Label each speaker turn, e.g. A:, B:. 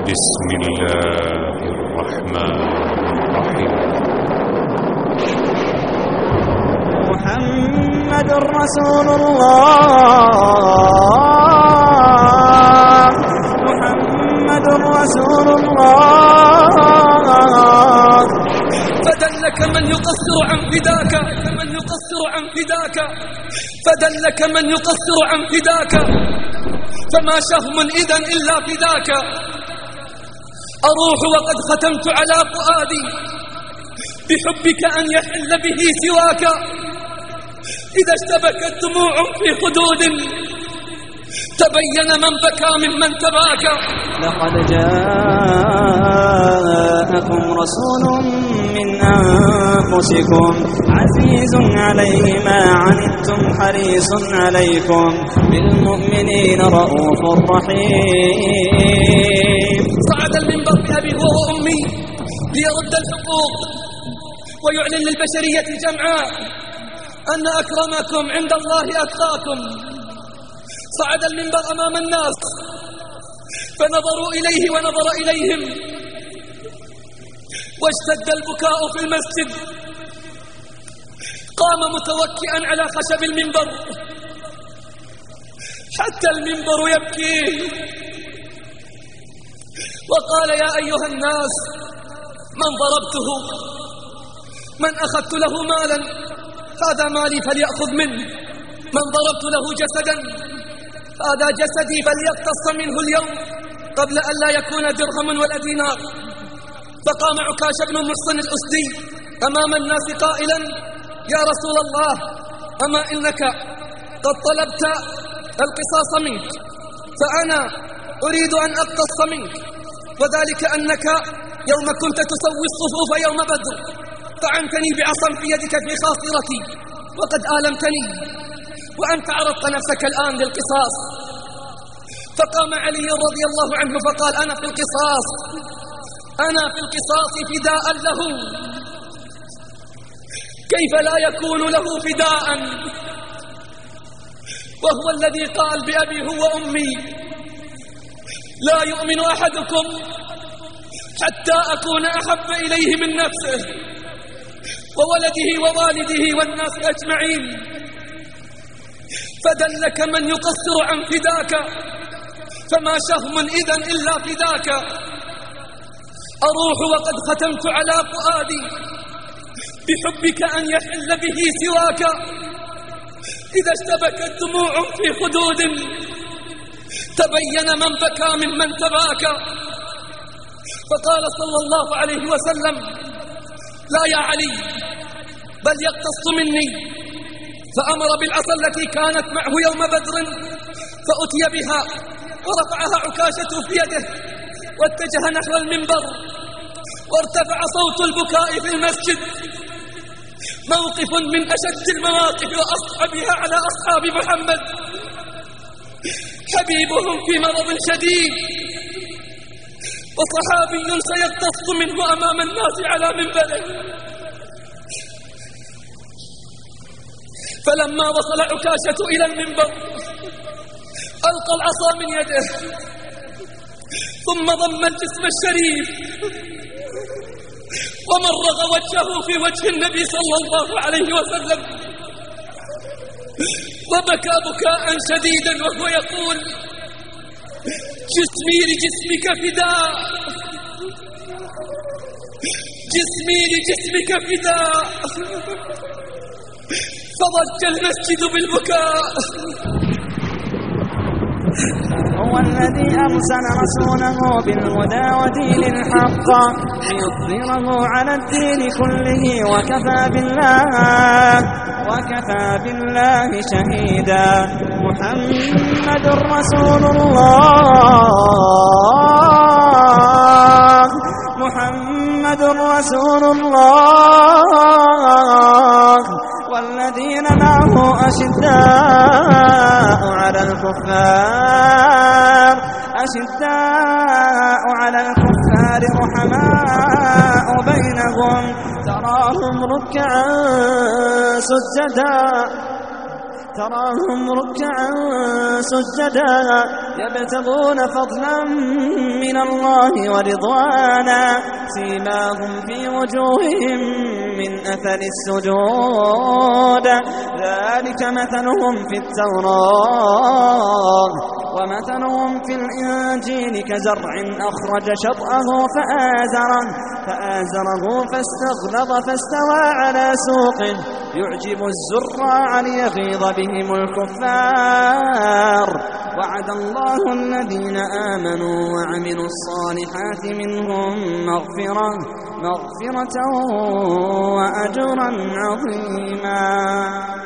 A: بسم الله الرحمن الرحيم.
B: محمد رسول الله، محمد رسول الله.
C: فدلك من يقصر عن فداك، من يقصر عن فداك، فدلك من يقصر عن فداك، فما شهم إذن إلا فداك. أروح وقد ختمت على فؤادي بحبك أن يحل به سواك. إذا اشتبكت دموع في خدود تبين من بكى ممن تباكى.
B: لقد جاءكم رسول من أنفسكم عزيز عليه ما عنتم حريص عليكم بالمؤمنين رؤوف رحيم.
C: صعد المنبر بأبي وأمي ليرد الحقوق ويعلن للبشرية جمعاء أن أكرمكم عند الله أتقاكم. صعد المنبر أمام الناس فنظروا إليه ونظر إليهم، واشتد البكاء في المسجد. قام متوكئا على خشب المنبر حتى المنبر يبكي، وقال: يا أيها الناس، من ضربته، من أخذت له مالا، هذا مالي فليأخذ منه. من ضربت له جسدا، هذا جسدي فليقتص منه اليوم قبل أن لا يكون درهم ولا دينار. فقام عكاش بن محصن الأسدي أمام الناس قائلا: يا رسول الله، أما إنك قد طلبت القصاص منك، فأنا أريد أن أقتص منك، وذلك أنك يوم كنت تسوي الصفوف يوم بدر طعنتني بعصا في يدك في خاصرتي وقد آلمتني، وأنت عرضت نفسك الآن للقصاص. فقام علي رضي الله عنه فقال: أنا في القصاص، أنا في القصاص فداء له. كيف لا يكون له فداء وهو الذي قال بأبي هو أمي: لا يؤمن أحدكم حتى أكون أحب إليه من نفسه وولده ووالده والناس أجمعين. فدلك من يقصر عن فداك، فما شهم إذن إلا فداك. أروح وقد ختمت على فؤادي بحبك أن يحل به سواك. إذا اشتبكت دموع في خدود تبين من بكى ممن تباكى. فقال صلى الله عليه وسلم: لا يا علي، بل يقتص مني. فأمر بالعصا التي كانت معه يوم بدر فأتي بها، ورفعها عكاشة في يده واتجه نحو المنبر، وارتفع صوت البكاء في المسجد. موقف من أشد المواقف وأصعبها على أصحاب محمد، حبيبهم في مرض شديد، وصحابي سيقتص منه أمام الناس على منبره. فلما وصل عكاشة إلى المنبر ألقى العصا من يده، ثم ضم الجسم الشريف ومرغ وجهه في وجه النبي صلى الله عليه وسلم، وبكى بكاء شديدا وهو يقول: جسمي لجسمك فداء، جسمي لجسمك فداء. فضج المسجد بالبكاء.
B: هو الذي أرسل رسوله بالهدى ودين الحق ليظهره على الدين كله وكفى بالله شهيدا. محمد رسول الله، محمد رسول الله. والذين معه أشداء على الكفار رحماء بينهم تراهم ركعا سجدا يبتغون فضلا من الله ورضوانا سيماهم في وجوههم من أثر السجود ذلك مثلهم في التوراة ومثلهم في الإنجيل كزرع أخرج شطأه فآزره فاستغلظ فاستوى على سوقه يعجب الزراع ليغيظ بهم الكفار وعد الله الذين آمنوا وعملوا الصالحات منهم مغفرة وأجرا عظيما.